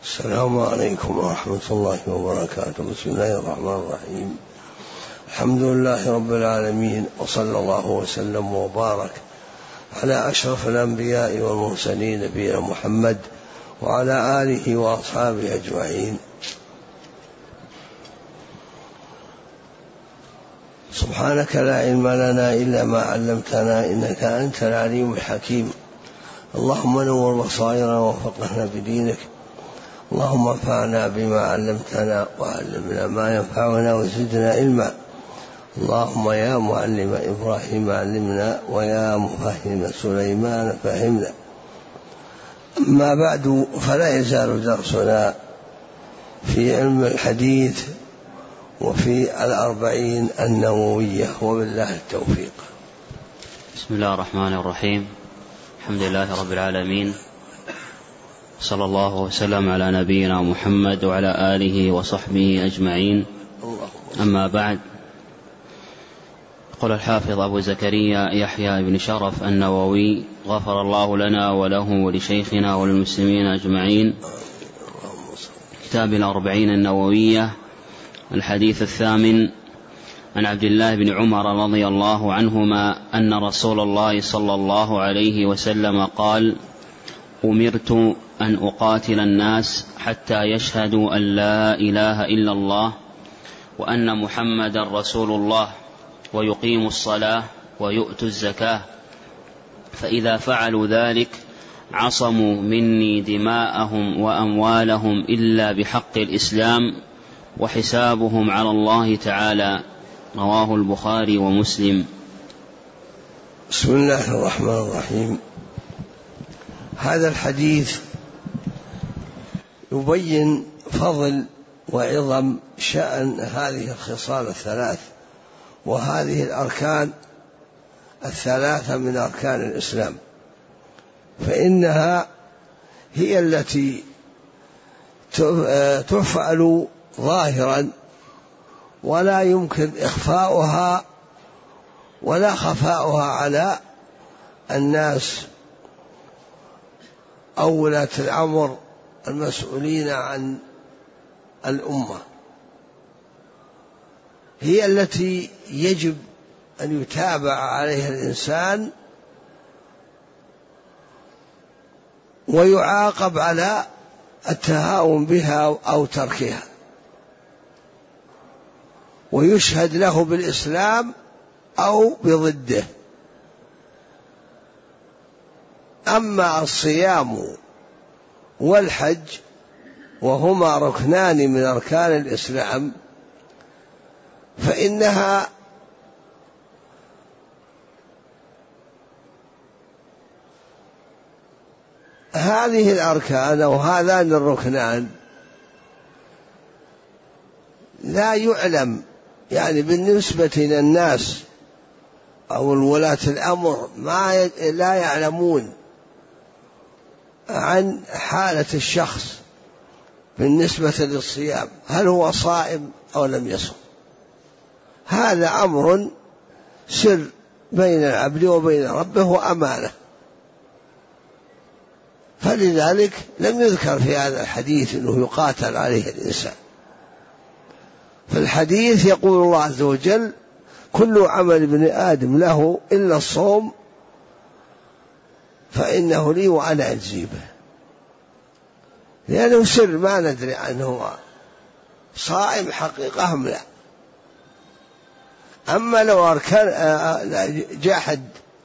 السلام عليكم ورحمة الله وبركاته. بسم الله الرحمن الرحيم. الحمد لله رب العالمين، وصلى الله وسلم وبارك على أشرف الأنبياء والمرسلين نبينا محمد وعلى آله وأصحابه أجمعين. سبحانك لا علم لنا إلا ما علمتنا إنك أنت العليم الحكيم. اللهم نور بصائرنا وفقهنا بدينك. اللهم انفعنا بما علمتنا وعلمنا ما ينفعنا وزدنا علما. اللهم يا معلم إبراهيم علمنا ويا مفهم سليمان فهمنا. أما بعد، فلا يزال درسنا في علم الحديث وفي الأربعين النووية، وبالله التوفيق. بسم الله الرحمن الرحيم. الحمد لله رب العالمين، صلى الله وسلم على نبينا محمد وعلى آله وصحبه أجمعين. أما بعد، قال الحافظ أبو زكريا يحيى بن شرف النووي غفر الله لنا وله ولشيخنا وللمسلمين أجمعين. كتاب الأربعين النووية، الحديث الثامن، عن عبد الله بن عمر رضي الله عنهما أن رسول الله صلى الله عليه وسلم قال: أمرت أن أقاتل الناس حتى يشهدوا أن لا إله إلا الله وأن محمدا رسول الله ويقيموا الصلاة ويؤتوا الزكاة، فإذا فعلوا ذلك عصموا مني دماءهم وأموالهم إلا بحق الإسلام وحسابهم على الله تعالى. رواه البخاري ومسلم. بسم الله الرحمن الرحيم. هذا الحديث يبين فضل وعظم شأن هذه الخصال الثلاث وهذه الأركان الثلاثة من أركان الإسلام، فإنها هي التي تفعل ظاهرا ولا يمكن إخفاؤها ولا خفاؤها على الناس أو ولاة الأمر المسؤولين عن الأمة. هي التي يجب أن يتابع عليها الإنسان ويعاقب على التهاون بها أو تركها، ويشهد له بالإسلام أو بضده. أما الصيام والحج وهما ركنان من أركان الإسلام فإنها هذه الأركان أو هذان الركنان لا يعلم، يعني بالنسبة للناس أو الولاة الأمر لا يعلمون عن حالة الشخص بالنسبة للصيام، هل هو صائم أو لم يصم. هذا أمر سر بين العبد وبين ربه وأمانة، فلذلك لم يذكر في هذا الحديث أنه يقاتل عليه الإنسان. في الحديث يقول الله عز وجل: كل عمل ابن آدم له إلا الصوم فإنه لي وأنا أجزي به، لأنه سر ما ندري عنه صائم حقيقة أم لا. أما لو جحد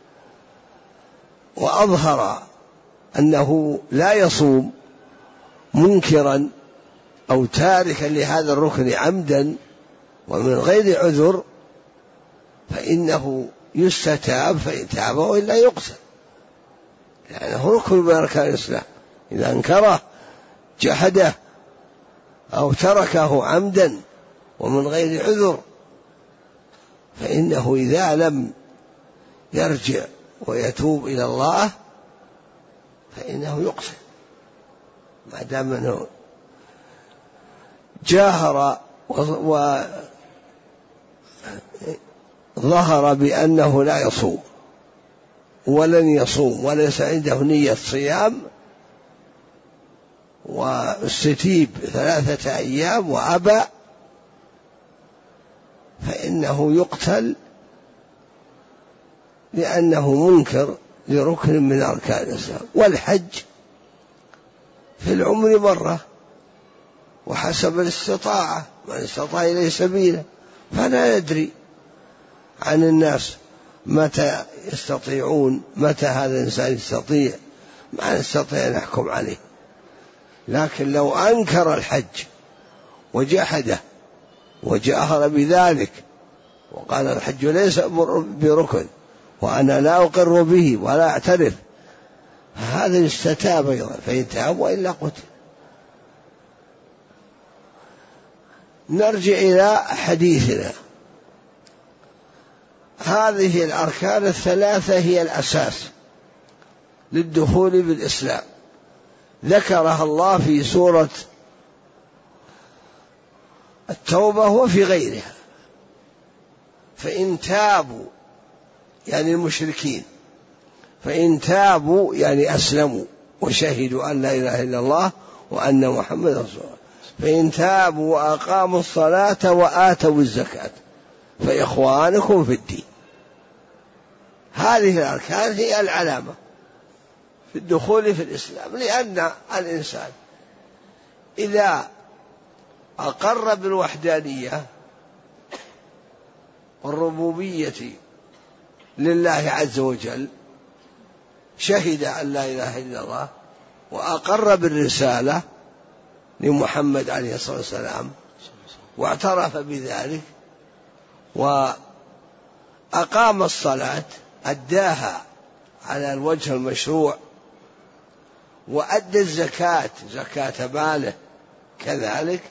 وأظهر أنه لا يصوم منكرا أو تاركا لهذا الركن عمدا ومن غير عذر فإنه يستتاب، فإن تاب وإلا يقتل، لأنه ركن من أركان الإسلام. إذا انكره جحده أو تركه عمدا ومن غير عذر فإنه إذا لم يرجع ويتوب إلى الله فإنه يقتل، ما دام أنه جاهر وظهر بأنه لا يصوم ولن يصوم وليس عنده نية صيام واستتيب 3 أيام وأبى فإنه يقتل، لأنه منكر لركن من أركان الإسلام. والحج في العمر مرة وحسب الاستطاعة، من استطاع إليه سبيلا، فلا ندري عن الناس متى يستطيعون، متى هذا الإنسان يستطيع، ما نستطيع نحكم عليه. لكن لو أنكر الحج وجحده وجاهر بذلك وقال الحج ليس بركن وأنا لا أقر به ولا أعترف، فهذا يستتاب أيضا، فإن تاب وإلا قتل. نرجع إلى حديثنا. هذه الأركان 3 هي الأساس للدخول بالإسلام، ذكرها الله في سورة التوبة وفي غيرها. فإن تابوا يعني المشركين، فإن تابوا يعني أسلموا وشهدوا أن لا إله إلا الله وأن محمد رسول الله، فإن تابوا وأقاموا الصلاة وآتوا الزكاة فإخوانكم في الدين. هذه الأركان هي العلامة في الدخول في الإسلام، لأن الإنسان إذا أقر بالوحدانية والربوبية لله عز وجل، شهد أن لا إله إلا الله وأقر بالرسالة لمحمد عليه الصلاة والسلام واعترف بذلك، وأقام الصلاة أداها على الوجه المشروع، وأدى الزكاة زكاة ماله كذلك،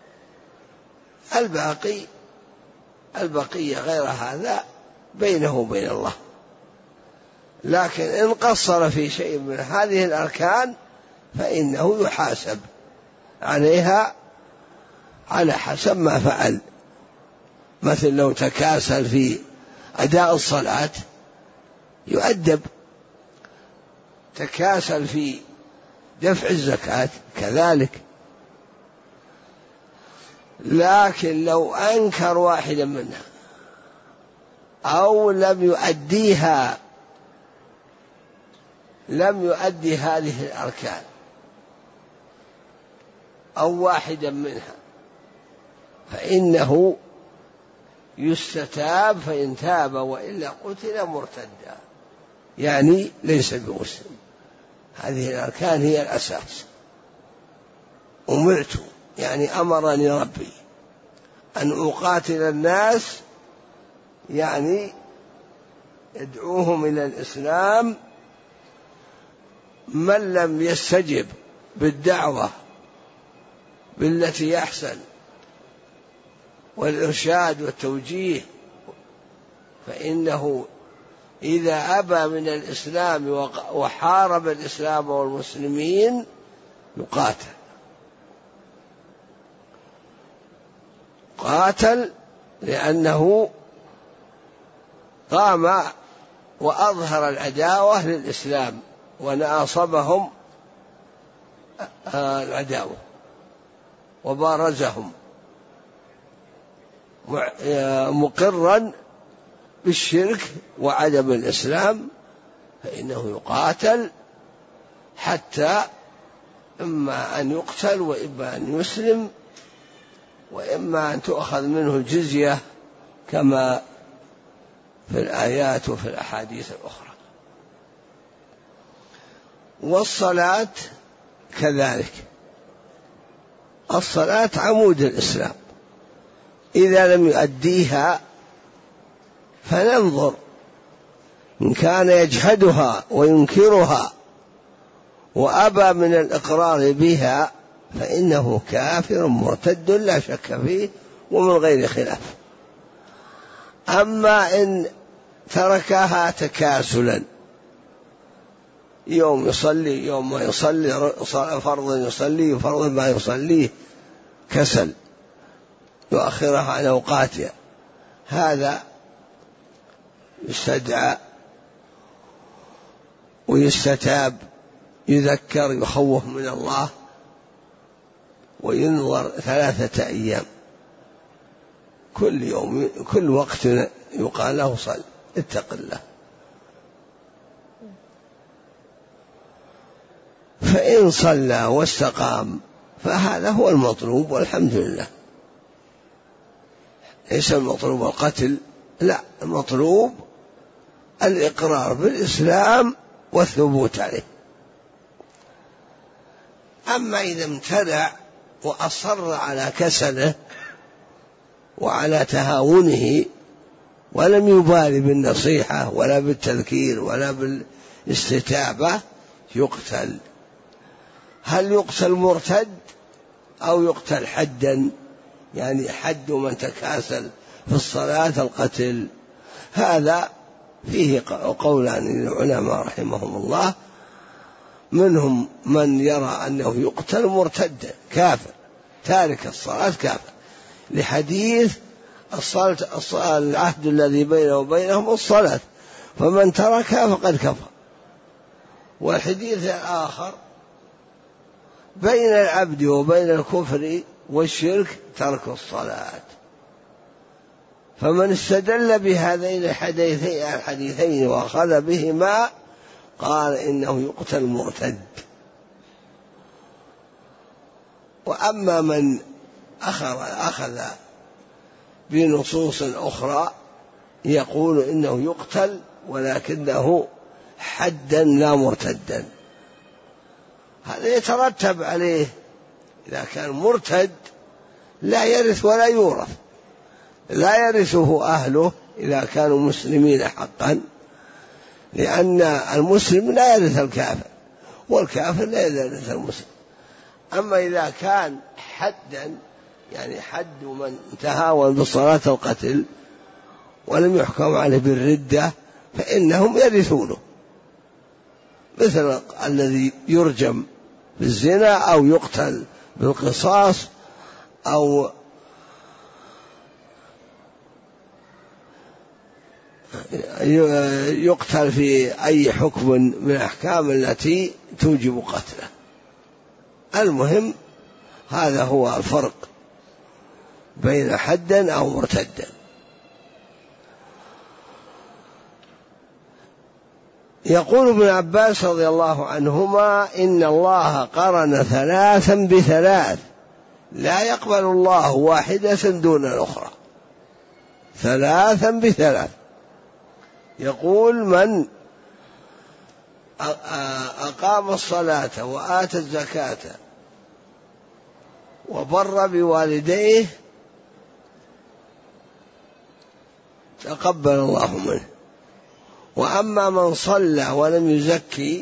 البقية غير هذا بينه وبين الله. لكن إن قصر في شيء من هذه الأركان فإنه يحاسب عليها على حسب ما فعل. مثل لو تكاسل في أداء الصلاة يؤدب، تكاسل في دفع الزكاة كذلك. لكن لو أنكر واحدا منها أو لم يؤدي هذه الأركان أو واحدا منها فإنه يستتاب، فإن تاب وإلا قتل مرتدا، يعني ليس بمسلم. هذه الأركان هي الأساس. أمرت يعني أمرني ربي أن أقاتل الناس، يعني يدعوهم إلى الإسلام. من لم يستجب بالدعوة بالتي يحسن والإرشاد والتوجيه فإنه إذا أبى من الإسلام وحارب الإسلام والمسلمين قاتل لأنه قام وأظهر العداوة للإسلام وناصبهم العداوة وبارزهم مقرا بالشرك وعدم الإسلام، فإنه يقاتل حتى إما أن يقتل وإما أن يسلم وإما أن تؤخذ منه الجزية كما في الآيات وفي الأحاديث الأخرى. والصلاة كذلك، الصلاة عمود الإسلام، إذا لم يؤديها فننظر، إن كان يجحدها وينكرها وأبى من الإقرار بها فإنه كافر مرتد لا شك فيه ومن غير خلاف. أما إن تركها تكاسلا، يوم يصلي يوم ما يصلي، فرض يصلي وفرض ما يصليه، كسل يؤخرها عن أوقاتها، هذا يستدعى ويستتاب، يذكر، يخوف من الله وينظر 3 أيام، كل يوم كل وقت يقال له صل، اتق الله. فإن صلى واستقام فهذا هو المطلوب، والحمد لله. ليس المطلوب القتل، لا، المطلوب الإقرار بالإسلام والثبوت عليه. أما إذا امتنع وأصر على كسله وعلى تهاونه ولم يبالي بالنصيحة ولا بالتذكير ولا بالاستتابة يقتل. هل يقتل مرتد أو يقتل حدا؟ يعني حد من تكاسل في الصلاة القتل. هذا فيه قولان للعلماء رحمهم الله، منهم من يرى أنه يقتل مرتد كافر تارك الصلاة كافر، لحديث الصلاة العهد الذي بينه وبينهم الصلاة، فمن تركها فقد كفر. والحديث الآخر بين العبد وبين الكفر والشرك ترك الصلاة، فمن استدل بهذين الحديثين وأخذ بهما قال إنه يقتل مرتد. وأما من أخذ بنصوص أخرى يقول إنه يقتل ولكنه حدا لا مرتدا، هذا يترتب عليه إذا كان مرتد لا يرث ولا يورث، لا يرثه أهله إذا كانوا مسلمين حقا، لأن المسلم لا يرث الكافر والكافر لا يرث المسلم. أما إذا كان حدا، يعني حد من تهاون بصلاة القتل ولم يحكم عليه بالردة فإنهم يرثونه، مثل الذي يرجم بالزنا أو يقتل بالقصاص أو يقتل في أي حكم من الأحكام التي توجب قتله. المهم هذا هو الفرق بين حدا أو مرتدا. يقول ابن عباس رضي الله عنهما إن الله قرن 3 ب3، لا يقبل الله واحدة دون الأخرى، 3 ب3. يقول من أقام الصلاة وآتى الزكاة وبر بوالديه تقبل الله منه. وأما من صلى ولم يزكي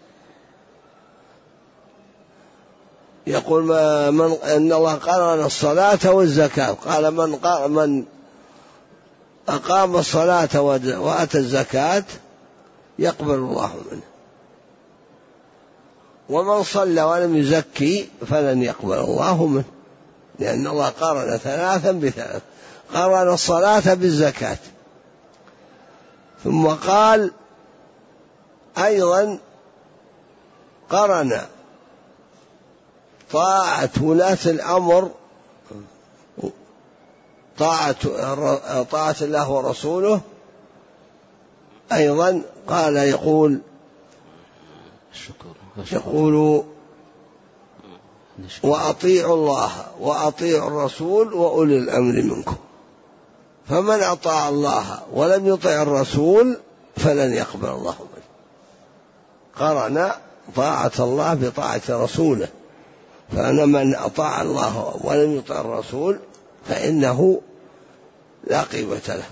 يقول إن الله قرن الصلاة والزكاة، قال من أقام الصلاة وآتى الزكاة يقبل الله منه، ومن صلى ولم يزكي فلن يقبل الله منه، لأن الله قرن 3 ب3، قرن الصلاة بالزكاة، ثم قال أيضا قرن طاعة ولاة الأمر، طاعة الله ورسوله أيضا، قال يقول وأطيعوا الله وأطيعوا الرسول وأولي الأمر منكم، فمن أطاع الله ولم يطع الرسول فلن يقبل الله منه. قرن طاعة الله بطاعة رسوله، فأنا من أطاع الله ولم يطع الرسول فإنه لا قيمة له،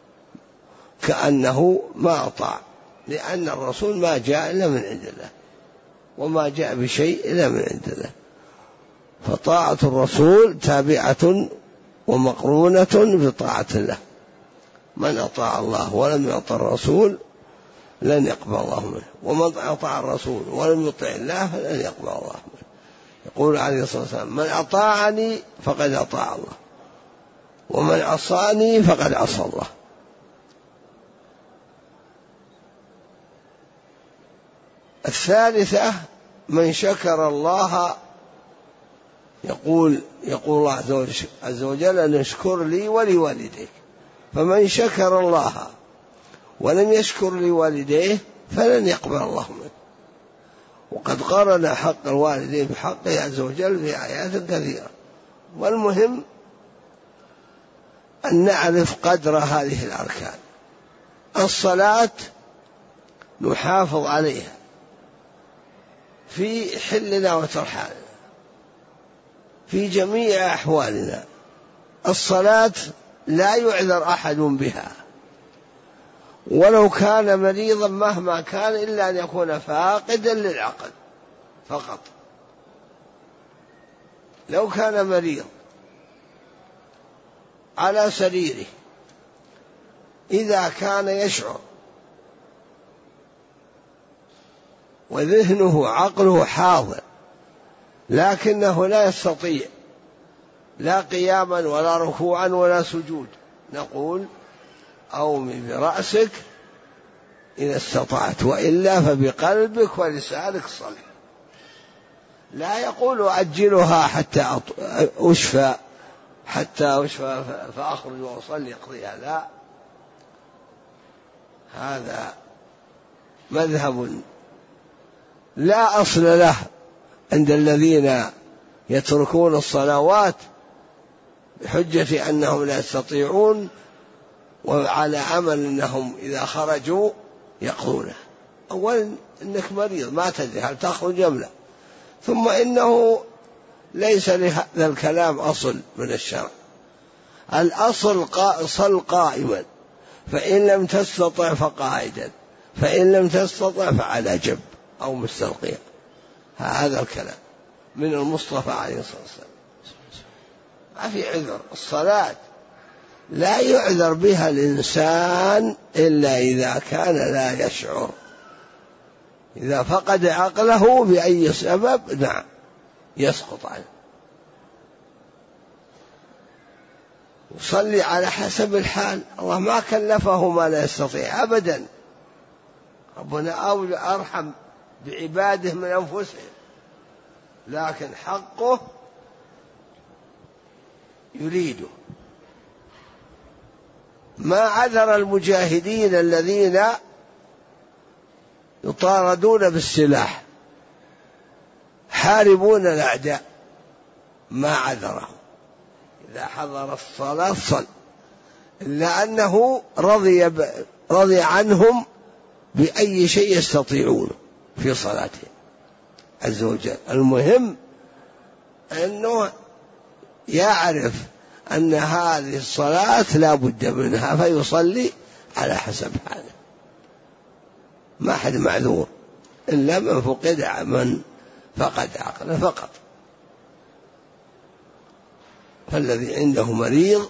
كأنه ما أطاع، لأن الرسول ما جاء إلا من عند الله، وما جاء بشيء إلا من عند الله، فطاعة الرسول تابعة ومقرونة بطاعة الله. من أطاع الله ولم يطع الرسول لن يقبل الله منه، ومن أطاع الرسول ولم يطع الله فلن يقبل الله منه. يقول عليه الصلاة والسلام من أطاعني فقد أطاع الله، ومن عصاني فقد عصى الله. الثالثة من شكر الله يقول الله عز وجل أن اشكر لي ولوالديك، فمن شكر الله ولم يشكر لوالديه فلن يقبل الله منه. وقد قارن حق الوالدين بحقه عز وجل في آيات كثيرة. والمهم أن نعرف قدر هذه الأركان. الصلاة نحافظ عليها في حلنا وترحالنا في جميع أحوالنا. الصلاة لا يعذر أحد بها ولو كان مريضا مهما كان، إلا أن يكون فاقدا للعقل فقط. لو كان مريض على سريره إذا كان يشعر وذهنه عقله حاضر لكنه لا يستطيع لا قياما ولا ركوعا ولا سجود، نقول أومي برأسك إذا استطعت، وإلا فبقلبك ولسانك صل. لا يقول أجلها حتى أشفى فأخرج وأصلي يقضيها، لا، هذا مذهب لا أصل له عند الذين يتركون الصلوات بحجة أنهم لا يستطيعون، وعلى أمل أنهم إذا خرجوا يقضونه. أولا إنك مريض ما تدري هل تخرج أم لا، ثم إنه ليس لهذا الكلام أصل من الشرع. الأصل صل قائما، فإن لم تستطع فقاعدا، فإن لم تستطع فعلى جنب أو مستلقيا. هذا الكلام من المصطفى عليه الصلاة والسلام. ما في عذر. الصلاة لا يعذر بها الإنسان إلا إذا كان لا يشعر. إذا فقد عقله بأي سبب نعم يسقط عنه. يصلي على حسب الحال، الله ما كلفه ما لا يستطيع أبدا. ربنا أرحم بعباده من أنفسهم، لكن حقه يريده. ما عذر المجاهدين الذين يطاردون بالسلاح حاربون الأعداء، ما عذرهم إذا حضر الصلاة صل، إلا أنه رضي عنهم بأي شيء يستطيعون في صلاتهم عز وجل. المهم أنه يعرف أن هذه الصلاة لا بد منها فيصلي على حسب حاله. ما أحد معذور إلا من فقد عقله فقط. فالذي عنده مريض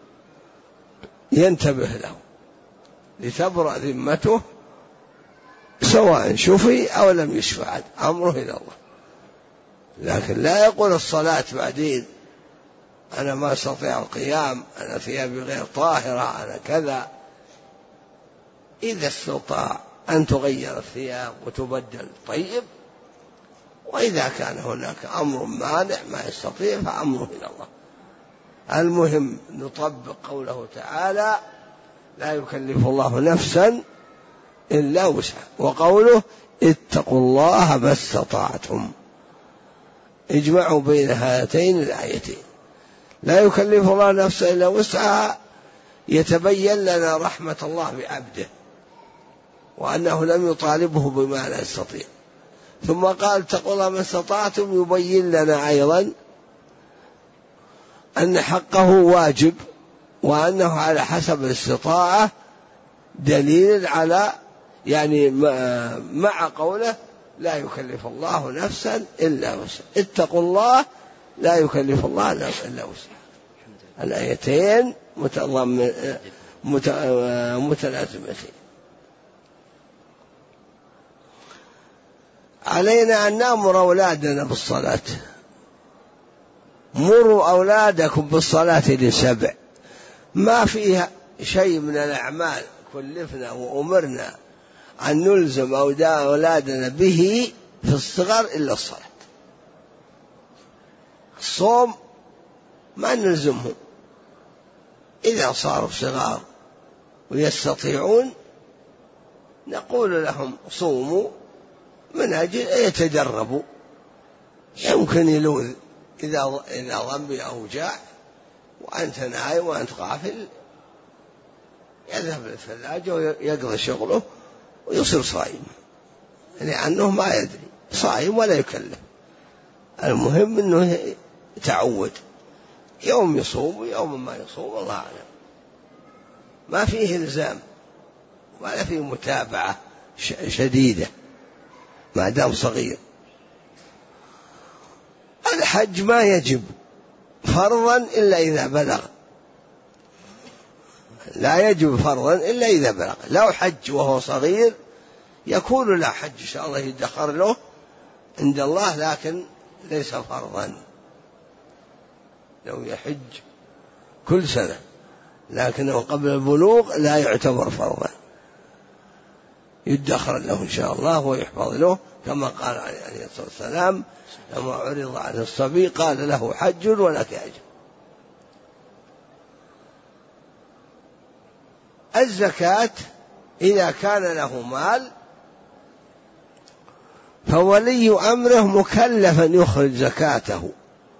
ينتبه له لتبرأ ذمته، سواء شفي أو لم يشفى أمره إلى الله. لكن لا يقول الصلاة بعدين أنا ما أستطيع القيام، أنا ثيابي غير طاهرة، أنا كذا. إذا استطاع أن تغير الثياب وتبدل طيب، وإذا كان هناك أمر مانع ما يستطيع فأمره إلى الله. المهم نطبق قوله تعالى لا يكلف الله نفسا إلا وسعها، وقوله اتقوا الله ما استطعتم. اجمعوا بين هاتين الآيتين. لا يكلف الله نفسا إلا وسعها، يتبين لنا رحمة الله بعبده وأنه لم يطالبه بما لا يستطيع. ثم قال اتقوا الله ما استطعتم، يبين لنا أيضا أن حقه واجب وأنه على حسب الاستطاعة، دليل على يعني مع قوله لا يكلف الله نفسا إلا وسعها. اتقوا الله لا يكلف الله نفسا إلا وسعها. الآيتين متلازمتين. علينا أن نأمر أولادنا بالصلاة. مروا أولادكم بالصلاة ل7. ما فيها شيء من الأعمال كلفنا وأمرنا أن نلزم أولادنا به في الصغر إلا الصلاة. الصوم ما نلزمهم، إذا صاروا صغار ويستطيعون نقول لهم صوموا من أجل يتدربوا، يمكن يلوذ إذا ظن بأوجاع وأنت نايم وأنت غافل يذهب للثلاجة ويقضي شغله ويصير صائم، لأنه ما يدري، صائم ولا يكلف. المهم أنه تعود، يوم يصوم ويوم ما يصوم، الله أعلم. ما فيه إلزام ولا فيه متابعة شديدة ما دام صغير. الحج ما يجب فرضا إلا إذا بلغ، لا يجب فرضا إلا إذا بلغ. لو حج وهو صغير يكون لا حج إن شاء الله يدخر له عند الله، لكن ليس فرضا. لو يحج كل سنة لكنه قبل البلوغ لا يعتبر فرضا، يدخر له إن شاء الله ويحفظ له، كما قال عليه الصلاة والسلام لما عرض على الصبي قال له حج ولك أجر. الزكاة إذا كان له مال فولي أمره مكلفا يخرج زكاته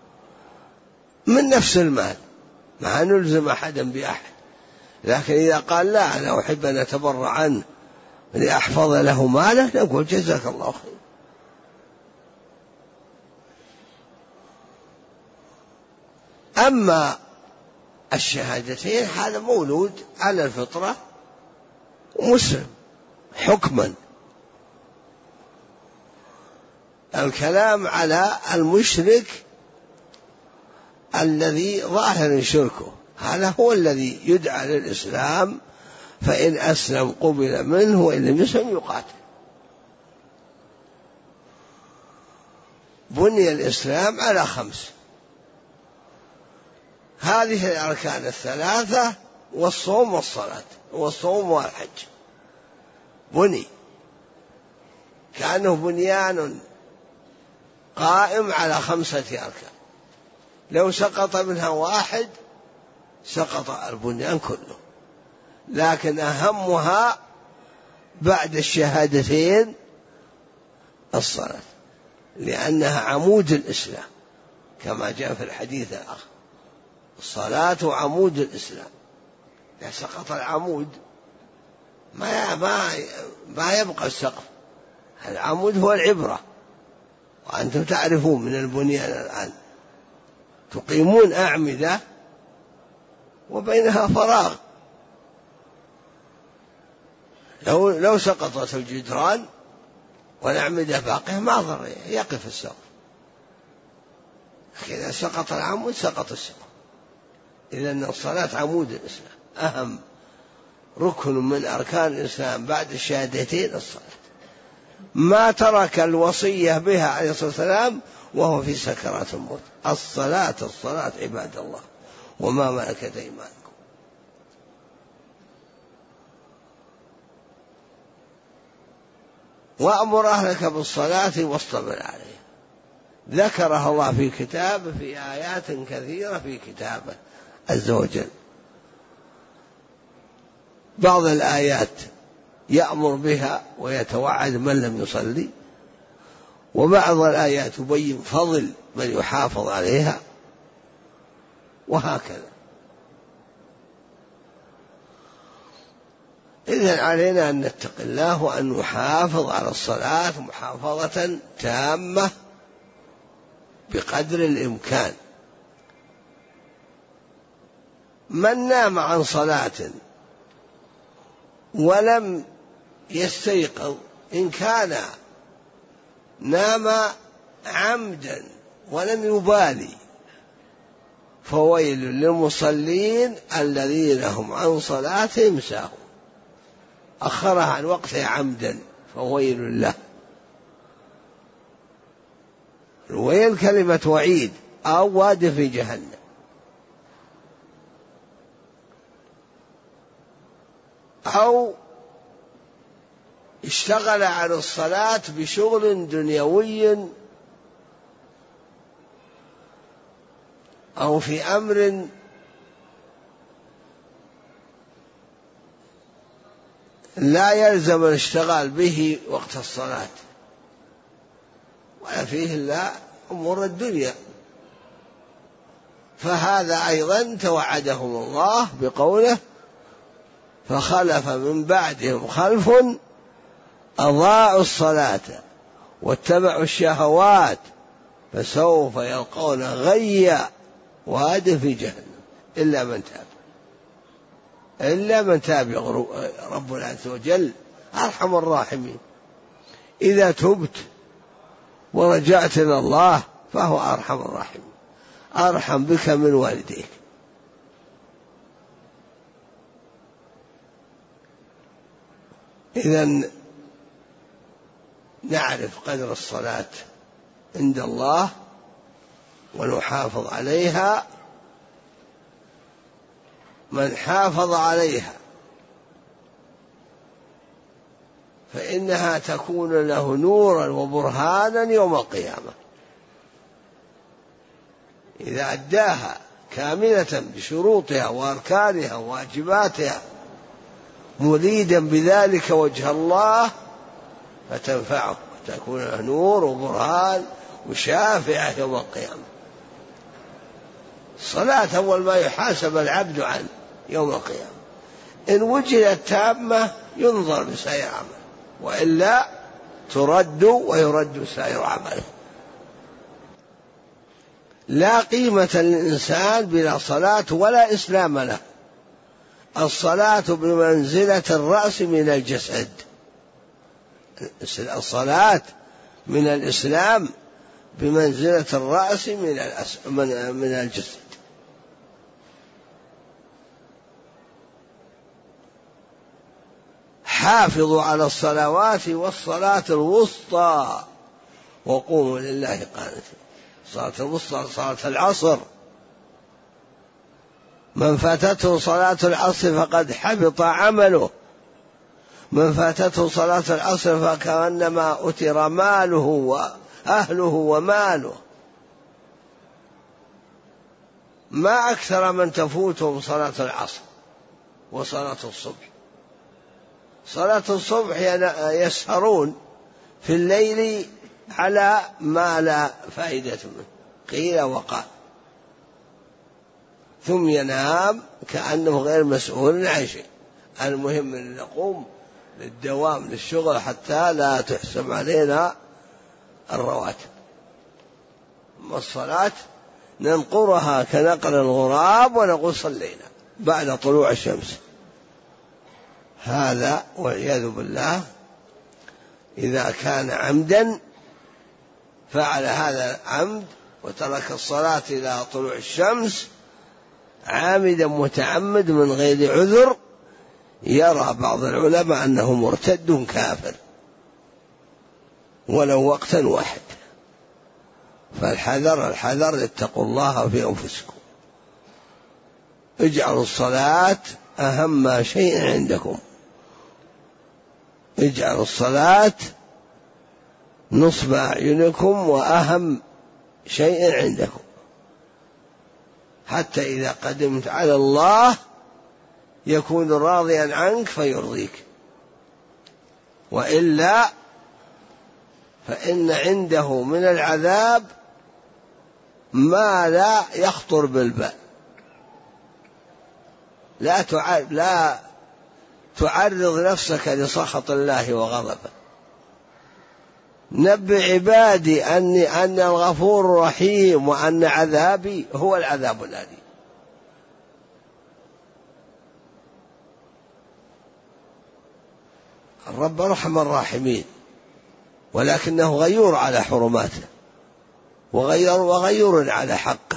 من نفس المال، ما نلزم أحدا بأحد. لكن إذا قال لا أنا أحب أن أتبرع عنه لأحفظ له ماله نقول جزاك الله خير. أما الشهادتين هذا مولود على الفطرة ومسلم حكما. الكلام على المشرك الذي ظاهر شركه، هذا هو الذي يدعى للإسلام، فإن أسلم قبل منه وإن لم يسلم يقاتل. بني الإسلام على 5، هذه الأركان الثلاثة والصوم والصلاة والصوم والحج، بني كأنه بنيان قائم على 5 أركان، لو سقط منها واحد سقط البنيان كله. لكن أهمها بعد الشهادتين الصلاة، لأنها عمود الإسلام كما جاء في الحديث الآخر، الصلاة عمود الإسلام. إذا سقط العمود ما يبقى السقف، العمود هو العبرة. وأنتم تعرفون من البنيان الآن تقيمون أعمدة وبينها فراغ، لو سقطت الجدران والأعمدة باقية ما ضر يقف السقف، إذا سقط العمود سقط السقف. إذن الصلاة عمود الإسلام، أهم ركن من أركان الإسلام بعد الشهادتين الصلاة. ما ترك الوصية بها عليه الصلاة والسلام وهو في سكرات الموت. الصلاة عباد الله وما ملكت أيمانكم. وأمر أهلك بالصلاة واصطبر عليها، ذكرها الله في كتابه في آيات كثيرة في كتابه عز وجل. بعض الآيات يأمر بها ويتوعد من لم يصلي، وبعض الآيات تبين فضل من يحافظ عليها، وهكذا. إذن علينا أن نتقي الله وأن نحافظ على الصلاة محافظة تامة بقدر الإمكان. من نام عن صلاة ولم يستيقظ، إن كان نام عمدا ولم يبالي، فويل للمصلين الذين هم عن صلاتهم ساهون. أخرها عن وقتها عمدا فويل له. الويل كلمة وعيد أو واد في جهنم. أو اشتغل عن الصلاة بشغل دنيوي أو في أمر لا يلزم الاشتغال به وقت الصلاة، ولا فيه إلا أمور الدنيا، فهذا أيضا توعدهم الله بقوله: فخلف من بعدهم خلف أضاعوا الصلاة واتبعوا الشهوات فسوف يلقون غيا وهاد في جهنم إلا من تاب ربنا عز وجل أرحم الراحمين. إذا تبت ورجعت إلى الله فهو أرحم الراحمين، أرحم بك من والديك. إذن نعرف قدر الصلاة عند الله ونحافظ عليها. من حافظ عليها فإنها تكون له نورا وبرهانا يوم القيامة، إذا أداها كاملة بشروطها وأركانها وواجباتها مريدا بذلك وجه الله فتنفعه وتكون له نور وبرهان وشافعة يوم القيامة. الصلاة أول ما يحاسب العبد عنه يوم القيامة، إن وجدت تامة ينظر لسائر عمله، وإلا ترد ويرد سائر عمله. لا قيمة للإنسان بلا صلاة ولا إسلام له. الصلاة بمنزلة الرأس من الجسد، الصلاة من الإسلام بمنزلة الرأس من الجسد. حافظوا على الصلوات والصلاة الوسطى وقوموا لله قانتين. الصلاة الوسطى صلاة العصر، من فاتته صلاة العصر فقد حبط عمله، من فاتته صلاة العصر فكأنما أتر ماله وأهله وماله. ما أكثر من تفوتهم صلاة العصر وصلاة الصبح. صلاة الصبح يسهرون في الليل على ما لا فائدة منه، قيل وقال، ثم ينام كأنه غير مسؤول عن شيء. المهم أن نقوم للدوام للشغل حتى لا تحسب علينا الرواتب. الصلاة ننقرها كنقر الغراب ونقول صلينا بعد طلوع الشمس. هذا والعياذ بالله إذا كان عمدا فعل هذا عمد وترك الصلاة إلى طلوع الشمس عامدا متعمد من غير عذر، يرى بعض العلماء أنه مرتد كافر ولو وقتا واحد. فالحذر اتقوا الله في أنفسكم، اجعلوا الصلاة أهم شيء عندكم، اجعلوا الصلاة نصب أعينكم وأهم شيء عندكم، حتى إذا قدمت على الله يكون راضيا عنك فيرضيك، وإلا فإن عنده من العذاب ما لا يخطر بالبال. لا تعرض نفسك لسخط الله وغضبه. نبئ عبادي أن الغفور الرحيم وأن عذابي هو العذاب الأليم. الرب أرحم الراحمين، ولكنه غيور على حرماته وغيور على حقه.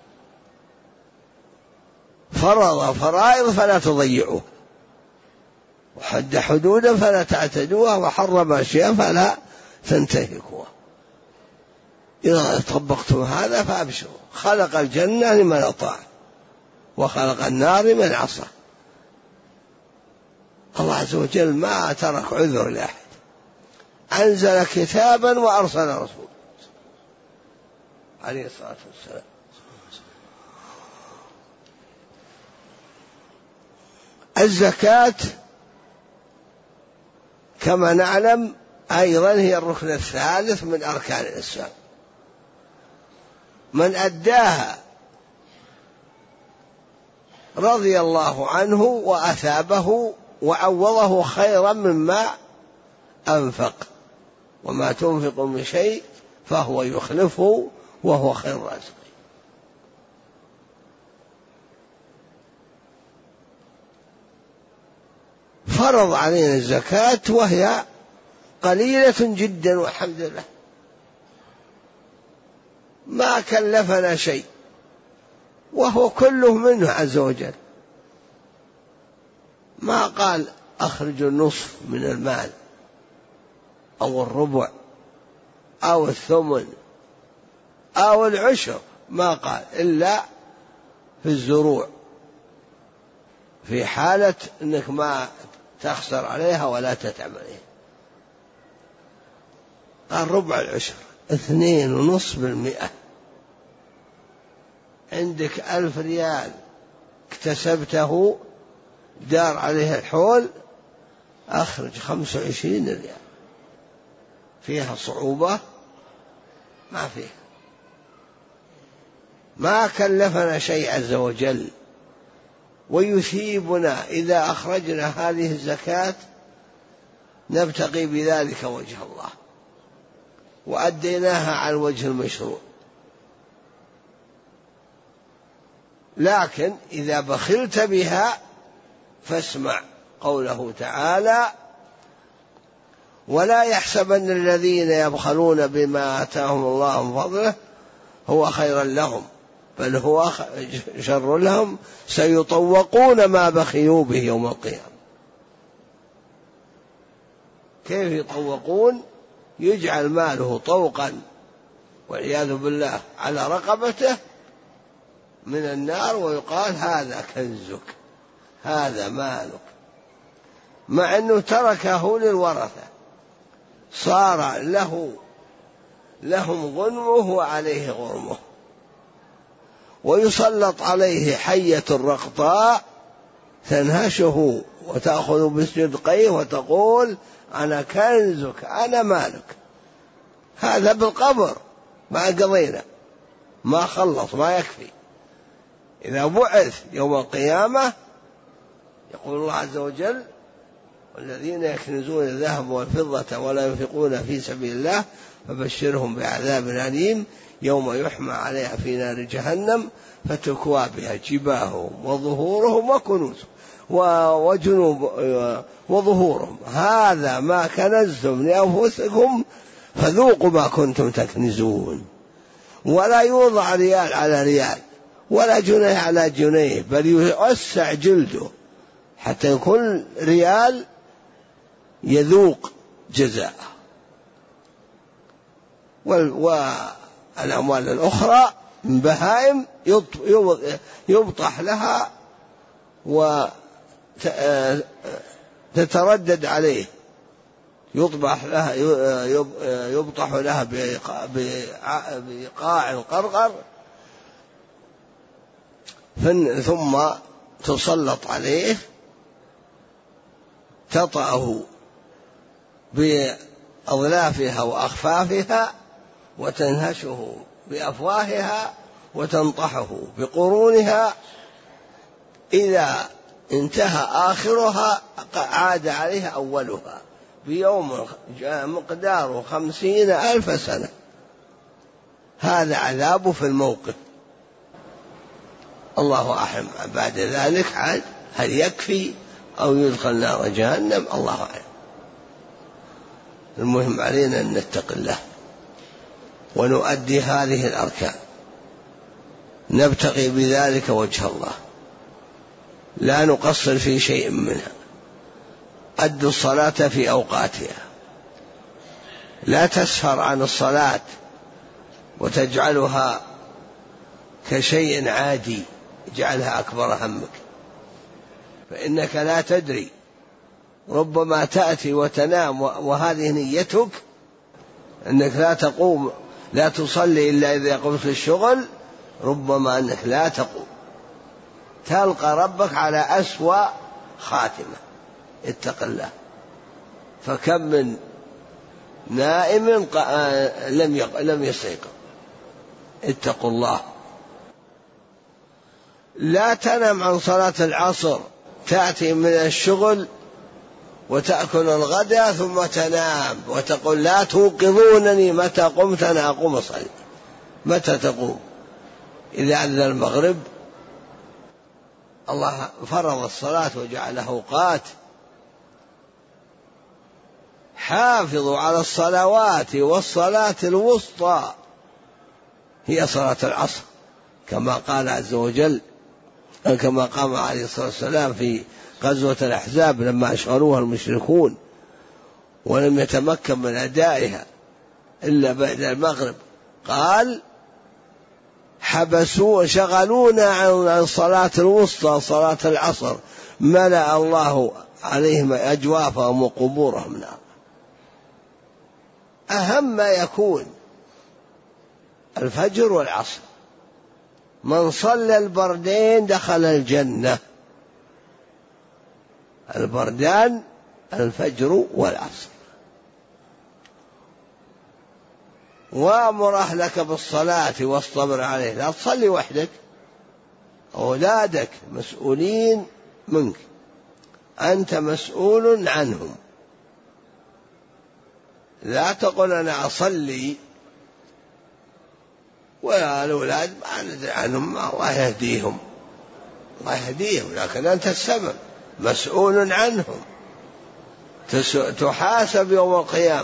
فرض فرائض فلا تضيعوه، وحد حدودا فلا تعتدوها، وحرم أشياء فلا تنتهكوها. إذا طبقتم هذا فأبشروا. خلق الجنة لمن أطاع وخلق النار لمن عصى. الله عز وجل ما ترك عذر لأحد، أنزل كتابا وأرسل رسولا عليه الصلاة والسلام. الزكاة كما نعلم أيضا هي الركن الثالث من أركان الإسلام، من أداها رضي الله عنه وأثابه وعوضه خيرا مما أنفق، وما تنفق من شيء فهو يخلفه وهو خير الرازقين. فرض علينا الزكاة وهي قليلة جدا والحمد لله، ما كلفنا شيء، وهو كله منه عز وجل، ما قال أخرج النصف من المال أو الربع أو الثمن أو العشر، ما قال إلا في الزروع، في حالة أنك ما تخسر عليها ولا تتعب عليها. قال ربع العشر 2.5%. عندك 1000 ريال اكتسبته دار عليه الحول، أخرج 25 ريال. فيها صعوبة؟ ما فيها، ما كلفنا شيء عز وجل، ويثيبنا إذا أخرجنا هذه الزكاة نبتغي بذلك وجه الله وأديناها على الوجه المشروع. لكن إذا بخلت بها فاسمع قوله تعالى: ولا يحسبن الذين يبخلون بما آتاهم الله من فضله هو خيرا لهم بل هو شر لهم سيطوقون ما بخلوا به يوم القيامة. كيف يطوقون؟ يجعل ماله طوقا والعياذ بالله على رقبته من النار، ويقال هذا كنزك، هذا مالك، مع أنه تركه للورثة، صار لهم غنمه وعليه غرمه، ويسلط عليه حية الرقطاء تنهشه وتأخذ بصدقيه وتقول أنا كنزك أنا مالك. هذا بالقبر ما قضينا، ما خلص، ما يكفي. إذا بعث يوم القيامة يقول الله عز وجل: والذين يكنزون الذهب والفضة ولا ينفقون في سبيل الله فبشرهم بعذاب أليم يوم يحمى عليها في نار جهنم فتكوى بها جباههم وظهورهم وكنوزهم وجنوب وظهورهم هذا ما كنزتم لأنفسكم فذوقوا ما كنتم تكنزون. ولا يوضع ريال على ريال ولا جنيه على جنيه، بل يوسع جلده حتى كل ريال يذوق جزاءه. والأموال الأخرى من بهائم يبطح لها وتتردد عليه، يبطح لها بقاع قرقر، ثم تسلط عليه تطأه بأظلافها وأخفافها وتنهشه بأفواهها وتنطحه بقرونها. إذا انتهى آخرها عاد عليها أولها بيوم مقداره 50,000 سنة. هذا عذابه في الموقف. الله أعلم بعد ذلك عاد هل يكفي أو يدخل نار جهنم، الله أعلم. المهم علينا أن نتقي الله ونؤدي هذه الأركان، نبتغي بذلك وجه الله، لا نقصر في شيء منها. أدوا الصلاة في أوقاتها، لا تسهر عن الصلاة وتجعلها كشيء عادي، اجعلها أكبر همك، فإنك لا تدري، ربما تأتي وتنام وهذه نيتك أنك لا تقوم لا تصلي إلا إذا قمت الشغل، ربما أنك لا تقوم، تلقى ربك على أسوأ خاتمة. اتق الله. فكم من نائم لم يستيقظ. اتقوا الله. لا تنم عن صلاة العصر، تأتي من الشغل وتأكل الغداء ثم تنام وتقول لا توقظونني متى قمت أنا أقوم أصلي. متى تقوم؟ إذا أذن المغرب. الله فرض الصلاة وجعلها أوقات. حافظوا على الصلوات والصلاة الوسطى هي صلاة العصر، كما قال عز وجل، كما قام عليه الصلاة والسلام في غزوة الأحزاب لما أشغلوها المشركون ولم يتمكن من أدائها إلا بعد المغرب، قال حبسوا وشغلونا عن صلاة الوسطى صلاة العصر، ملأ الله عليهم أجوافهم وقبورهم نار. أهم ما يكون الفجر والعصر. من صلى البردين دخل الجنة. البردان الفجر والعصر. وأمر أهلك بالصلاة واصطبر عليه. لا تصلي وحدك، أولادك مسؤولين منك، أنت مسؤول عنهم. لا تقل أنا أصلي والأولاد ما ندري عنهم، الله يهديهم، الله يهديهم، لكن أنت السبب، مسؤول عنهم، تحاسب يوم القيامة،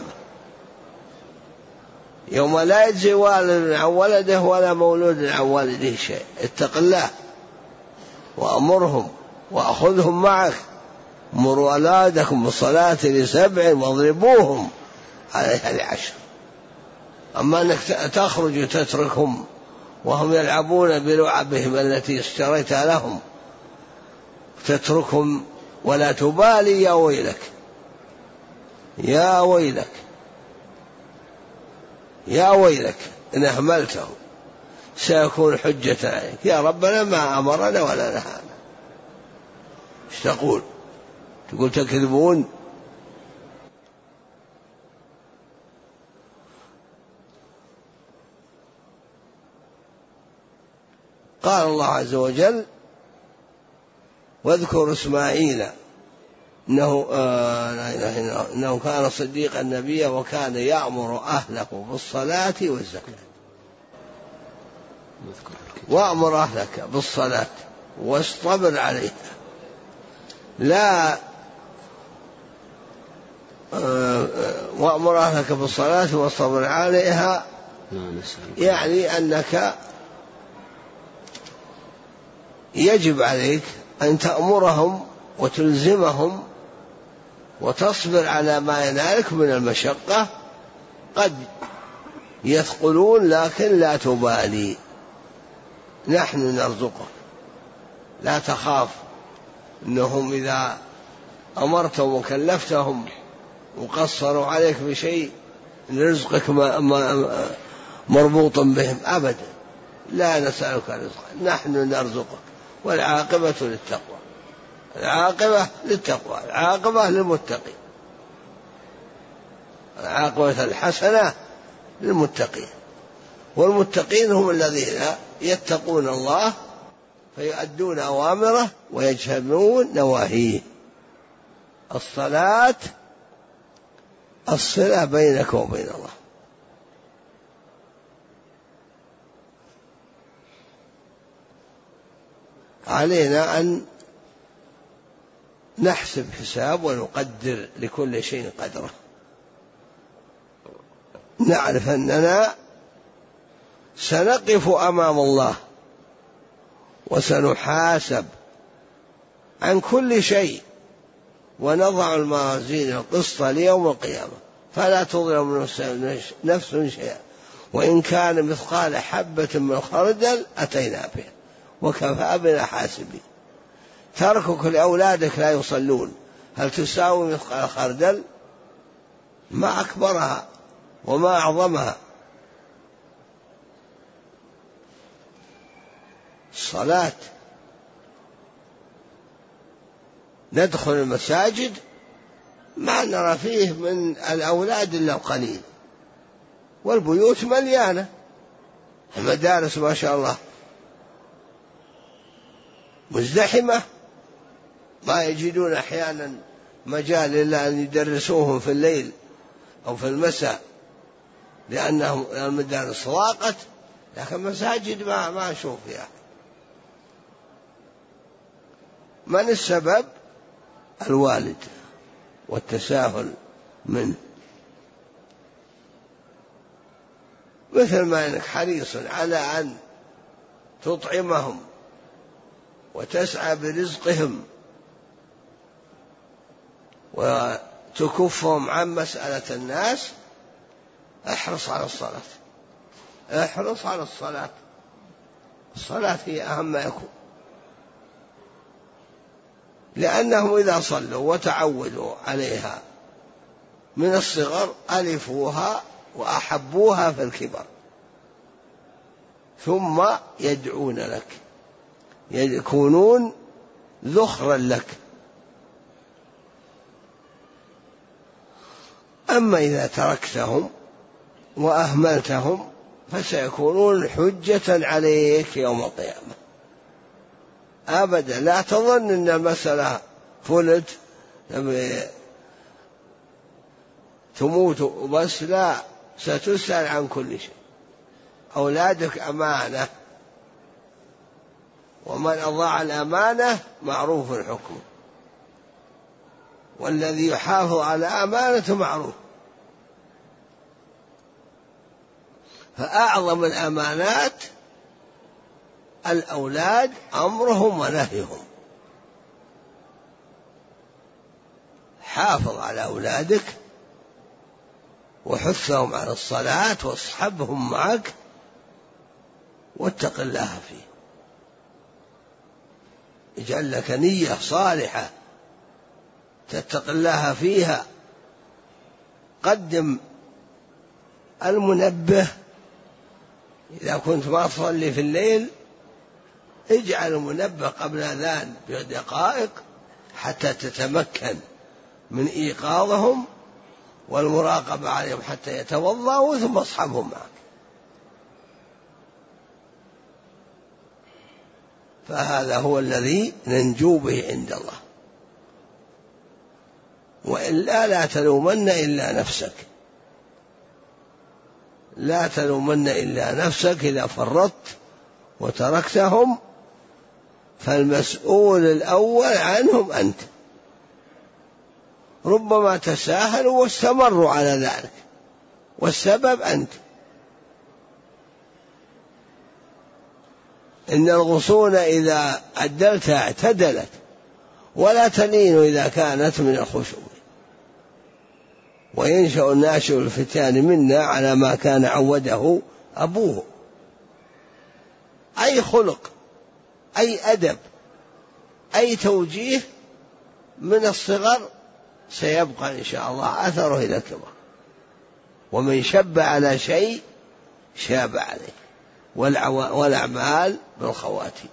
يوم لا يجزي والد عن ولده ولا مولود عن والده شيء. اتق الله وأمرهم وأخذهم معك. مروا أولادكم بالصلاة ل7 واضربوهم عليها ل10. أما أنك تخرج وتتركهم وهم يلعبون بلعبهم التي اشتريتها لهم، تتركهم ولا تبالي، يا ويلك يا ويلك يا ويلك إن أهملته سيكون حجة عليك. يا ربنا ما أمرنا ولا نهانا. ايش تقول؟ تقول تكذبون؟ قال الله عز وجل واذكر إسماعيل إنه كان صديقا نبيا وكان يأمر أهله بالصلاة والزكاة. وأمر أهلك بالصلاة واصطبر عليها. لا وأمر أهلك بالصلاة واصطبر عليها، يعني أنك يجب عليك أن تأمرهم وتلزمهم وتصبر على ما ينالك من المشقة. قد يثقلون لكن لا تبالي، نحن نرزقك. لا تخاف أنهم إذا أمرتهم وكلفتهم وقصروا عليك بشيء رزقك مربوط بهم أبدا. لا نسألك رزقا، نحن نرزقك، والعاقبة للتقوى. العاقبة للتقوى، العاقبة للمتقين، العاقبة الحسنة للمتقين. والمتقين هم الذين يتقون الله فيؤدون أوامره ويجتنبون نواهيه. الصلاة الصلة بينك وبين الله. علينا أن نحسب حساب ونقدر لكل شيء قدره. نعرف أننا سنقف أمام الله وسنحاسب عن كل شيء، ونضع الموازين القسط ليوم القيامة فلا تظلم نفس شيئا وإن كان مثقال حبة من خردل أتينا به وكفى بنا حاسبين. تركك لأولادك لا يصلون هل تساوي مثقال خردل؟ ما أكبرها وما أعظمها. الصلاة ندخل المساجد ما نرى فيه من الأولاد إلا القليل، والبيوت مليانة، المدارس ما شاء الله مزدحمة، ما يجدون أحيانا مجال إلا أن يدرسوهم في الليل أو في المساء لأنهم المدارس ضاقت، لكن مساجد ما أشوف فيها. من السبب؟ الوالد والتساهل منه، مثل ما أنك حريص على أن تطعمهم وتسعى برزقهم وتكفهم عن مسألة الناس، احرص على الصلاة، احرص على الصلاة، الصلاة هي أهم ما يكون، لأنهم إذا صلوا وتعودوا عليها من الصغر ألفوها وأحبوها في الكبر، ثم يدعون لك، يكونون ذخرا لك. أما إذا تركتهم وأهملتهم فسيكونون حجة عليك يوم القيامة. أبدا لا تظن أن المسألة فلت تموت بس، لا، ستسأل عن كل شيء. أولادك أمانة، ومن أضاع الأمانة معروف الحكم، والذي يحافظ على أمانة معروف. فأعظم الأمانات الأولاد، أمرهم ونهيهم. حافظ على أولادك وحثهم على الصلاة واصحبهم معك واتق الله فيه، اجعل لك نية صالحة تتق الله فيها. قدم المنبه إذا كنت ما تصلي في الليل، اجعل المنبه قبل الأذان بدقائق حتى تتمكن من إيقاظهم والمراقبة عليهم حتى يتوضأوا، ثم اصحبهم معك. فهذا هو الذي ننجو به عند الله، وإلا لا تلومن إلا نفسك، لا تلومن إلا نفسك إذا فرطت وتركتهم، فالمسؤول الأول عنهم أنت. ربما تساهلوا واستمروا على ذلك، والسبب أنت. إن الغصون إذا عدلتها اعتدلت، ولا تلين إذا كانت من الخشوع. وينشأ الناشئ الفتيان منا على ما كان عوده أبوه. أي خلق، أي أدب، أي توجيه من الصغر سيبقى إن شاء الله أثره إلى الكبر. ومن شب على شيء شاب عليه، والأعمال بالخواتيم.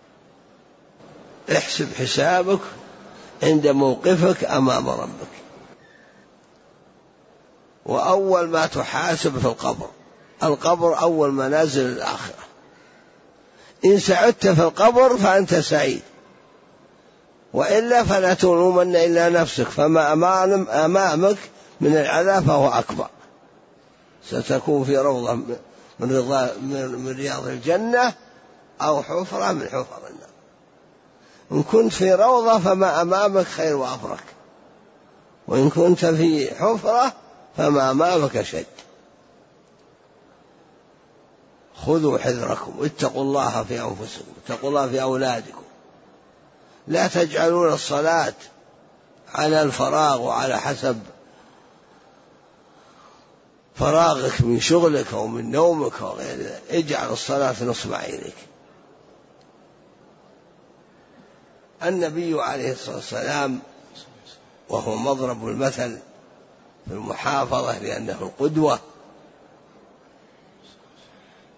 احسب حسابك عند موقفك أمام ربك. وأول ما تحاسب في القبر، القبر أول منازل الآخرة. إن سعدت في القبر فأنت سعيد، وإلا فلا تلومن إلا نفسك، فما أمامك من العذاب فهو أكبر. ستكون في روضة من رياض الجنة أو حفرة من حفر النار. إن كنت في روضة فما أمامك خير وأبرك، وإن كنت في حفرة فما أمامك شد. خذوا حذركم، اتقوا الله في أنفسكم، اتقوا الله في أولادكم. لا تجعلون الصلاة على الفراغ وعلى حسب فراغك من شغلك أو من نومك وغير ذلك. اجعل الصلاة نصب عينك. النبي عليه الصلاة والسلام وهو مضرب المثل في المحافظة لأنه القدوة،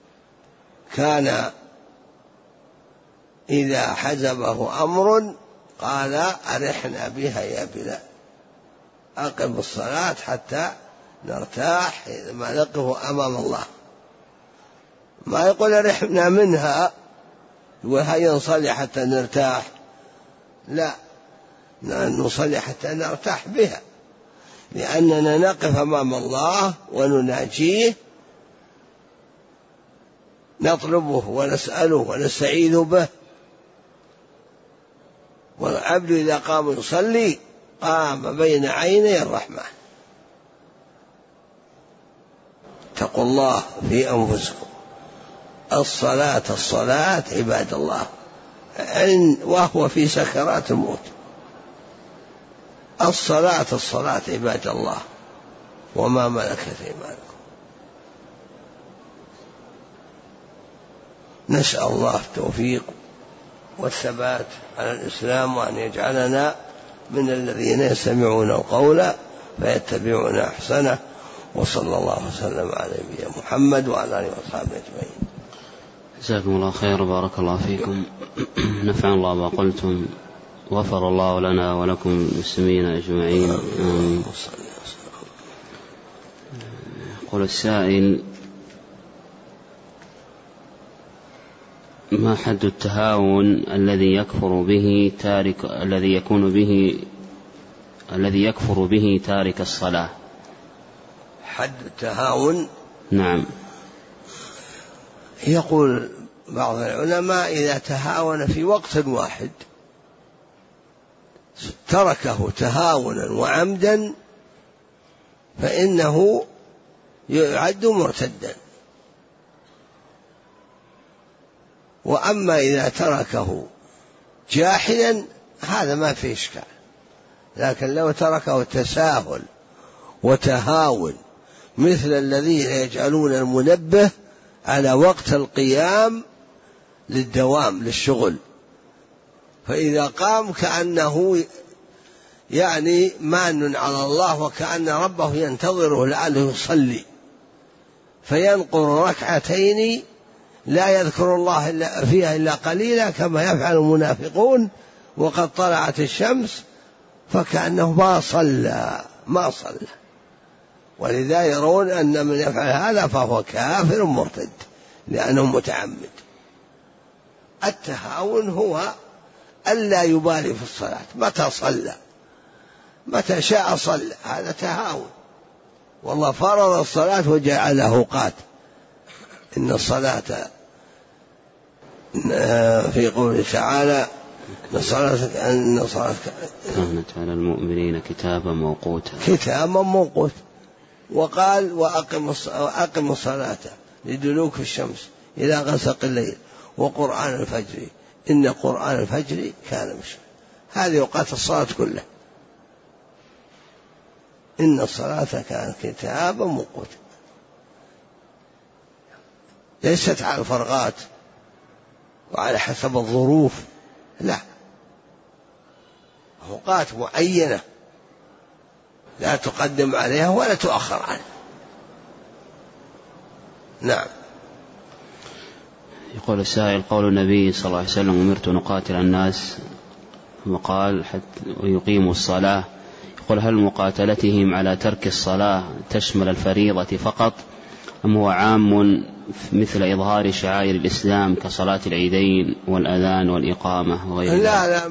كان إذا حزبه أمر قال أرحنا بها يا بلال، أقم الصلاة حتى نرتاح ما نقف أمام الله. ما يقول أرحنا منها وهيا نصلي حتى نرتاح، لا، نصلي حتى نرتاح بها، لأننا نقف أمام الله ونناجيه، نطلبه ونسأله ونستعيذ به. والعبد إذا قام يصلي قام بين عيني الرحمن. اتقوا الله في أنفسكم، الصلاة عباد الله، وهو في سكرات الموت. الصلاة عباد الله وما ملكت أيمانكم. نسأل الله التوفيق والثبات على الإسلام، وأن يجعلنا من الذين يستمعون القول فيتبعون أحسنه. وصلى الله وسلم على نبينا محمد وعلى آله وصحبه أجمعين. جزاكم الله خير، بارك الله فيكم، نفع الله ما قلتم، غفر الله لنا ولكم المسلمين أجمعين. يقول السائل: ما حد التهاون الذي يكفر به تارك الصلاة؟ حد التهاون؟ نعم. يقول بعض العلماء: إذا تهاون في وقت واحد تركه تهاونا وعمدا فإنه يعد مرتدا. وأما إذا تركه جاحدا هذا ما فيه إشكال، لكن لو تركه تساهل وتهاون مثل الذين يجعلون المنبه على وقت القيام للدوام للشغل، فإذا قام كأنه يعني مان على الله، وكأن ربه ينتظره لعله يصلي، فينقر ركعتين لا يذكر الله فيها إلا قليلا كما يفعل المنافقون وقد طلعت الشمس، فكأنه ما صلى. ولذا يرون أن من يفعل هذا فهو كافر مرتد لأنه متعمد. التهاون هو ألا يبالي في الصلاة، متى صلى متى شاء صلى، هذا تهاون. والله فرض الصلاة وجعلها أوقات. إن الصلاة في قوله تعالى: إن الصلاة كانت على المؤمنين كتابا موقوتا. وقال: وأقم الصلاة لدلوك الشمس إلى غسق الليل وقرآن الفجر إن قرآن الفجر كان مشهودا. هذه أوقات الصلاة كلها. إن الصلاة كانت كتابا موقوتا، ليست على الفرغات وعلى حسب الظروف، لا، أوقات معينة لا تقدم عليها ولا تؤخر عنها. نعم. يقول السائل: قول النبي صلى الله عليه وسلم: أمرت أن أقاتل الناس، وقال حتى يقيموا الصلاة، يقول: هل مقاتلتهم على ترك الصلاة تشمل الفريضة فقط، أم هو عام مثل إظهار شعائر الإسلام كصلاة العيدين والأذان والإقامة وغيرها؟ لا،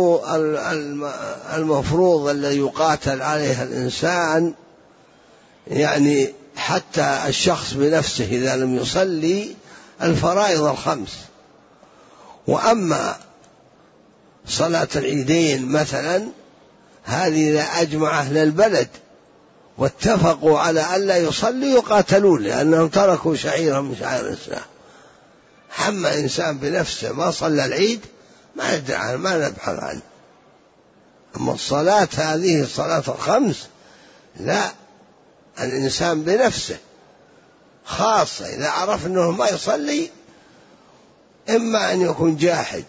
المفروض الذي يقاتل عليها الإنسان يعني حتى الشخص بنفسه إذا لم يصلي الفرائض الخمس. وأما صلاة العيدين مثلا هذه إذا أجمع أهل البلد واتفقوا على ألا يصلي يقاتلون لأنهم تركوا شعيرة من شعائر الإسلام. أما إنسان بنفسه ما صلى العيد ما ندري عنه، ما نبحث عنه. أما الصلاة هذه الصلاة الخمس لا، الإنسان بنفسه خاصة إذا عرف أنه ما يصلي إما أن يكون جاحد،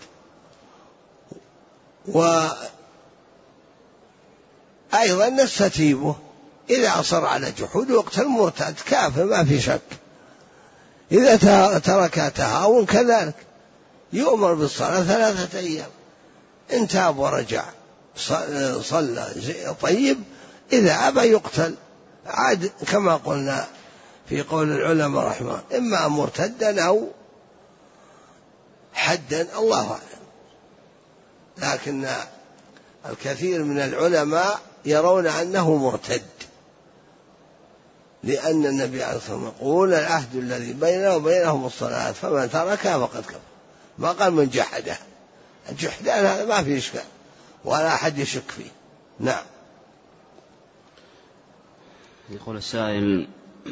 وأيضا نستتيبه إذا أصر على جحود وقتل مرتد كافر ما في شك. إذا ترك تهاون كذلك يؤمر بالصلاة 3 أيام إن تاب ورجع صلى طيب، إذا أبى يقتل عاد كما قلنا في قول العلماء رحمه، إما مرتدا أو حدا، الله أعلم. لكن الكثير من العلماء يرون أنه مرتد، لأن النبي عليه الصلاة والسلام يقول العهد الذي بيننا وبينهم الصلاة فمن تركها فقد كفر، ما قال من جحده. الجحدان هذا ما فيه إشكال ولا أحد يشك فيه. نعم. يقول السائل: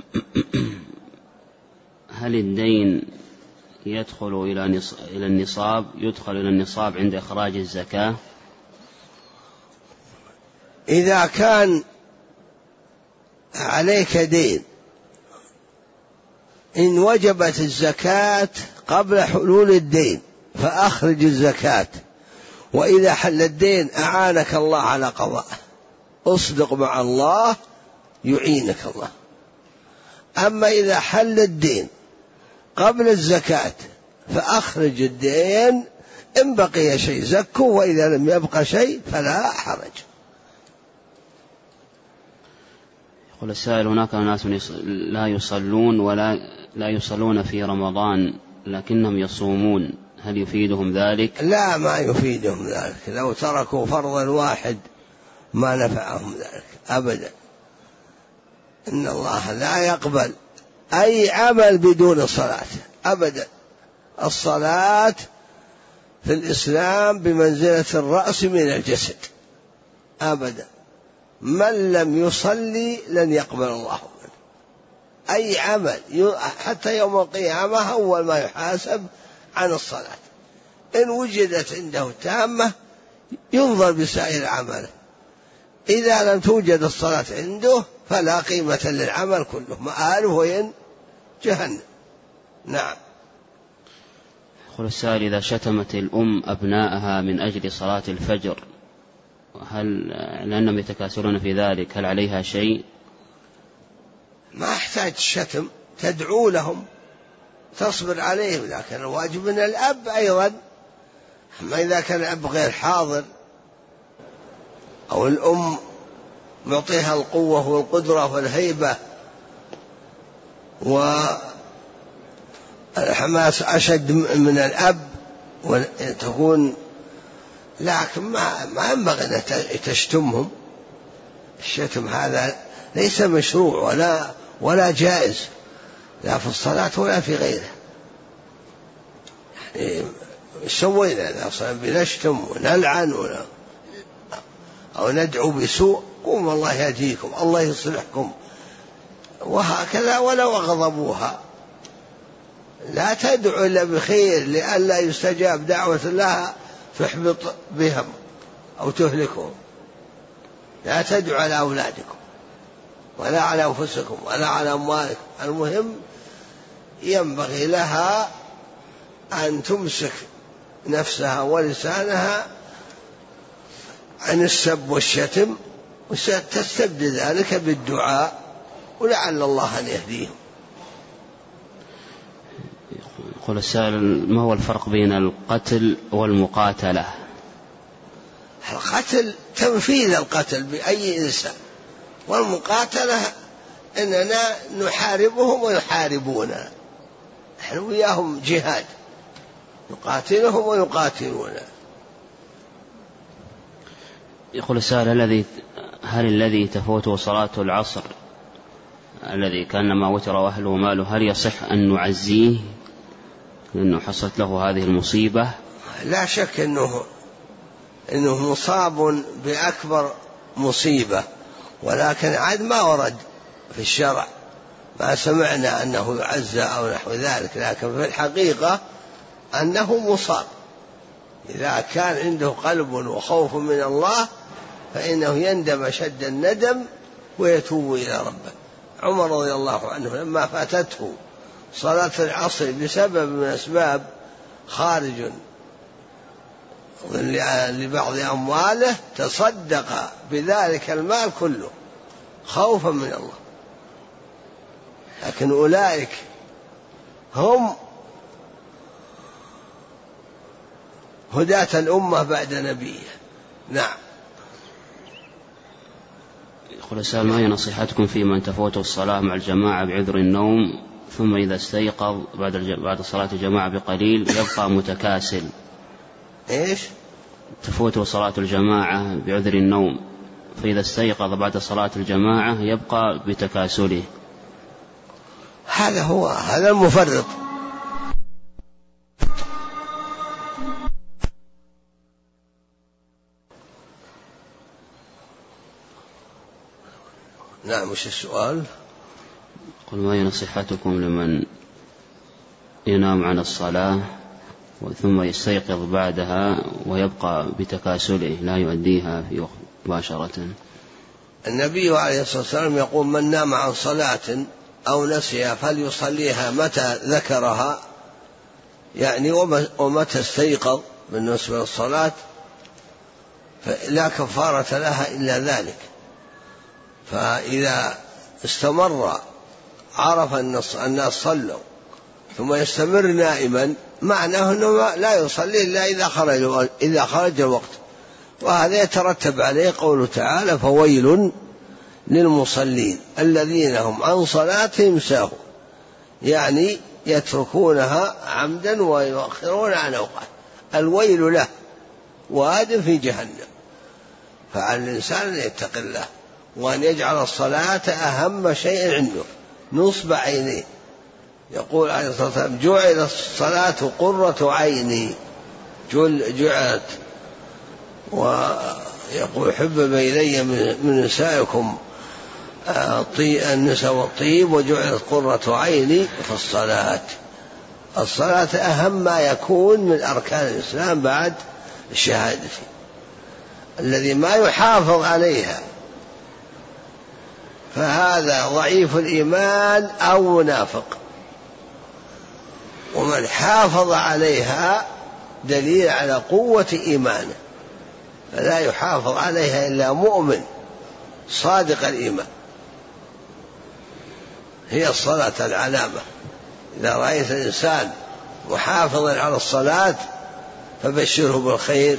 هل الدين يدخل إلى النصاب، يدخل إلى النصاب عند إخراج الزكاة؟ إذا كان عليك دين إن وجبت الزكاة قبل حلول الدين فأخرج الزكاة، وإذا حل الدين أعانك الله على قضاءه، اصدق مع الله يعينك الله. أما إذا حل الدين قبل الزكاة فأخرج الدين، إن بقي شيء زكه، وإذا لم يبقى شيء فلا حرج. يقول السائل: هناك ناس لا يصلون ولا يصلون في رمضان لكنهم يصومون، هل يفيدهم ذلك؟ لا، ما يفيدهم ذلك. لو تركوا فرضا واحد ما نفعهم ذلك أبدا. إن الله لا يقبل أي عمل بدون الصلاة أبدا. الصلاة في الإسلام بمنزلة الرأس من الجسد أبدا. من لم يصلي لن يقبل الله منه أي عمل، حتى يوم القيامة أول ما يحاسب عن الصلاة. إن وجدت عنده تامة ينظر بسائر عمله، إذا لم توجد الصلاة عنده فلا قيمة للعمل كله، مآله وين؟ جهنم. نعم. يقول السائل: إذا شتمت الأم أبنائها من أجل صلاة الفجر، هل لأنهم يتكاسلون في ذلك هل عليها شيء؟ ما احتاج الشتم، تدعو لهم تصبر عليهم، لكن الواجب من الأب أيضا. أما إذا كان الأب غير حاضر أو الأم معطيها القوة والقدرة والهيبة والحماس أشد من الأب وتكون، لكن ما ينبغي أن تشتمهم. الشتم هذا ليس مشروع ولا جائز، لا في الصلاة ولا في غيره. يعني سوينا إذا بنشتم ونلعن أو ندعو بسوء، قوم الله يهديكم الله يصلحكم، وهكذا. ولو أغضبوها لا تدعو إلا بخير لئلا يستجاب دعوة الله تحبط بهم أو تهلكهم. لا تدعو على أولادكم ولا على أنفسكم ولا على أموالكم. المهم ينبغي لها أن تمسك نفسها ولسانها عن السب والشتم، وستستبدل ذلك بالدعاء، ولعل الله أن يهديهم. يقول السائل: ما هو الفرق بين القتل والمقاتلة؟ القتل تنفيذ القتل بأي إنسان، والمقاتلة إننا نحاربهم ويحاربوننا، نحن وياهم جهاد، نقاتلهم ويقاتلوننا. يقول السائل: هل الذي تفوته صلاة العصر الذي كانما وتر أهله ماله، هل يصح أن نعزيه لأنه حصلت له هذه المصيبة؟ لا شك أنه مصاب بأكبر مصيبة، ولكن عاد ما ورد في الشرع، ما سمعنا أنه يعزى أو نحو ذلك، لكن في الحقيقة أنه مصاب. إذا كان عنده قلب وخوف من الله فإنه يندم شد الندم ويتوب إلى ربه. عمر رضي الله عنه لما فاتته صلاة العصر بسبب من أسباب خارج لبعض أمواله تصدق بذلك المال كله خوفا من الله. لكن أولئك هم هداة الأمة بعد نبيه. نعم. يقول السائل: ما هي نصيحتكم في من تفوته الصلاة مع الجماعة بعذر النوم، ثم إذا استيقظ بعد صلاة الجماعة بقليل يبقى متكاسل؟ إيش؟ تفوته صلاة الجماعة بعذر النوم، فإذا استيقظ بعد صلاة الجماعة يبقى بتكاسله. هذا المفرط. نعم. وش السؤال؟ قل: ما هي نصيحتكم لمن ينام عن الصلاة ثم يستيقظ بعدها ويبقى بتكاسله لا يؤديها في وقت مباشرة؟ النبي عليه الصلاة والسلام يقول: من نام عن صلاة أو نسيها فليصليها متى ذكرها، يعني ومتى استيقظ بالنسبة للصلاة، فلا كفارة لها إلا ذلك. فإذا استمر عرف أن الناس صلوا ثم يستمر نائما، معناه أنه لا يصلي إلا إذا خرج الوقت. وهذا يترتب عليه قوله تعالى: فويل للمصلين الذين هم عن صلاتهم ساهون، يعني يتركونها عمدا ويؤخرون عن أوقات. الويل له واد في جهنم. فعلى الإنسان أن يتق الله وأن يجعل الصلاة أهم شيء عنده نصب عينيه. يقول عليه الصلاة والسلام: جعل الصلاة قرة عيني، جعلت. ويقول: حبب إلي من نسائكم النساء والطيب، وجعلت قرة عيني في الصلاة. الصلاة أهم ما يكون من أركان الإسلام بعد الشهادة. الذي ما يحافظ عليها فهذا ضعيف الإيمان أو منافق، ومن حافظ عليها دليل على قوة إيمانه. فلا يحافظ عليها إلا مؤمن صادق الإيمان. هي الصلاة العلامة. إذا رأيت الإنسان محافظا على الصلاة فبشره بالخير،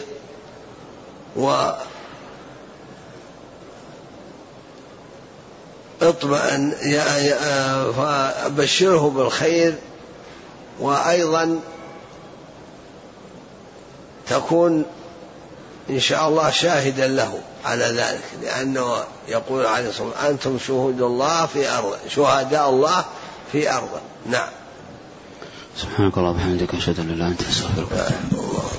فبشره بالخير، وأيضا تكون إن شاء الله شاهدا له على ذلك، لأنه يقول عليه الصلاة والسلام: أنتم شهداء الله في أرضه. نعم. سبحانك اللهم وبحمدك، أشهد أن لا إله إلا أنت، أستغفرك.